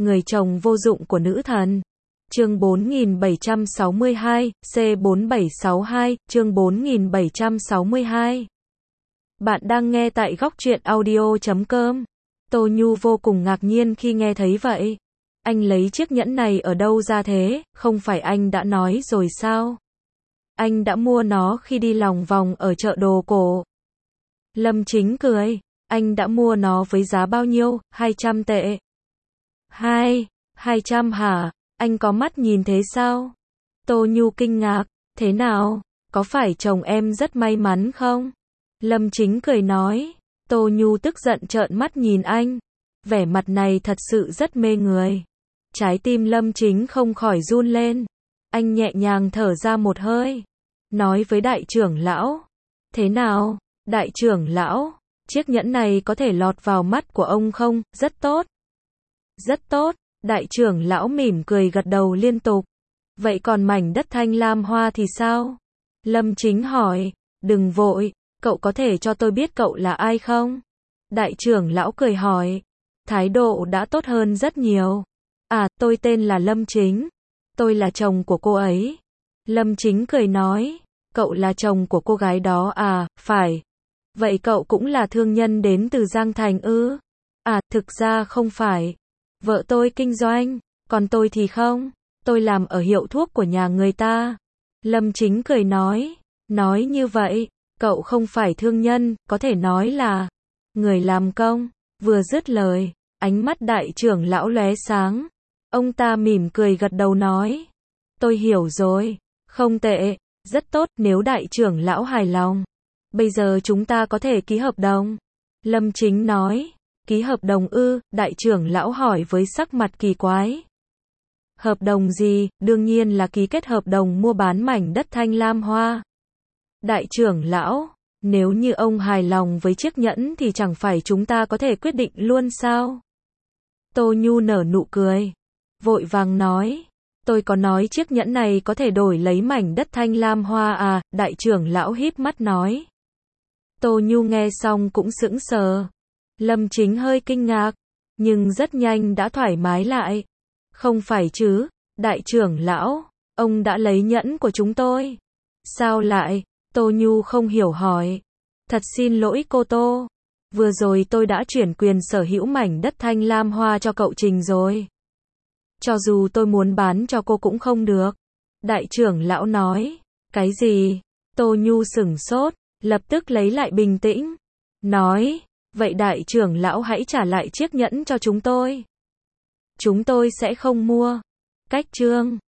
Người chồng vô dụng của nữ thần. Chương 4762, C4762, chương 4762. Bạn đang nghe tại góc truyện audio.com. Tô Nhu vô cùng ngạc nhiên khi nghe thấy vậy. Anh lấy chiếc nhẫn này ở đâu ra thế, không phải anh đã nói rồi sao? Anh đã mua nó khi đi lòng vòng ở chợ đồ cổ. Lâm Chính cười, anh đã mua nó với giá bao nhiêu, 200 tệ. 200 hả? Anh có mắt nhìn thế sao? Tô Nhu kinh ngạc, thế nào? Có phải chồng em rất may mắn không? Lâm Chính cười nói. Tô Nhu tức giận trợn mắt nhìn anh. Vẻ mặt này thật sự rất mê người. Trái tim Lâm Chính không khỏi run lên. Anh nhẹ nhàng thở ra một hơi. Nói với đại trưởng lão. Thế nào? Đại trưởng lão, chiếc nhẫn này có thể lọt vào mắt của ông không? Rất tốt. Rất tốt. Đại trưởng lão mỉm cười gật đầu liên tục. Vậy còn mảnh đất Thanh Lam Hoa thì sao? Lâm Chính hỏi. Đừng vội, cậu có thể cho tôi biết cậu là ai không? Đại trưởng lão cười hỏi. Thái độ đã tốt hơn rất nhiều. À, tôi tên là Lâm Chính. Tôi là chồng của cô ấy. Lâm Chính cười nói. Cậu là chồng của cô gái đó à? Phải. Vậy cậu cũng là thương nhân đến từ Giang Thành ư? À, thực ra không phải. Vợ tôi kinh doanh, còn tôi thì không. Tôi làm ở hiệu thuốc của nhà người ta. Lâm Chính cười nói. Nói như vậy, cậu không phải thương nhân, có thể nói là người làm công. Vừa dứt lời, ánh mắt đại trưởng lão lóe sáng. Ông ta mỉm cười gật đầu nói. Tôi hiểu rồi. Không tệ, rất tốt, nếu đại trưởng lão hài lòng. Bây giờ chúng ta có thể ký hợp đồng. Lâm Chính nói. Ký hợp đồng ư? Đại trưởng lão hỏi với sắc mặt kỳ quái. Hợp đồng gì? Đương nhiên là ký kết hợp đồng mua bán mảnh đất Thanh Lam Hoa. Đại trưởng lão, nếu như ông hài lòng với chiếc nhẫn thì chẳng phải chúng ta có thể quyết định luôn sao? Tô Nhu nở nụ cười. Vội vàng nói. Tôi có nói chiếc nhẫn này có thể đổi lấy mảnh đất Thanh Lam Hoa à? Đại trưởng lão híp mắt nói. Tô Nhu nghe xong cũng sững sờ. Lâm Chính hơi kinh ngạc, nhưng rất nhanh đã thoải mái lại. Không phải chứ, đại trưởng lão, ông đã lấy nhẫn của chúng tôi. Sao lại? Tô Nhu không hiểu hỏi. Thật xin lỗi cô Tô. Vừa rồi tôi đã chuyển quyền sở hữu mảnh đất Thanh Lam Hoa cho cậu Trình rồi. Cho dù tôi muốn bán cho cô cũng không được. Đại trưởng lão nói. Cái gì? Tô Nhu sửng sốt, lập tức lấy lại bình tĩnh. Nói. Vậy đại trưởng lão hãy trả lại chiếc nhẫn cho chúng tôi. Chúng tôi sẽ không mua. Cách chương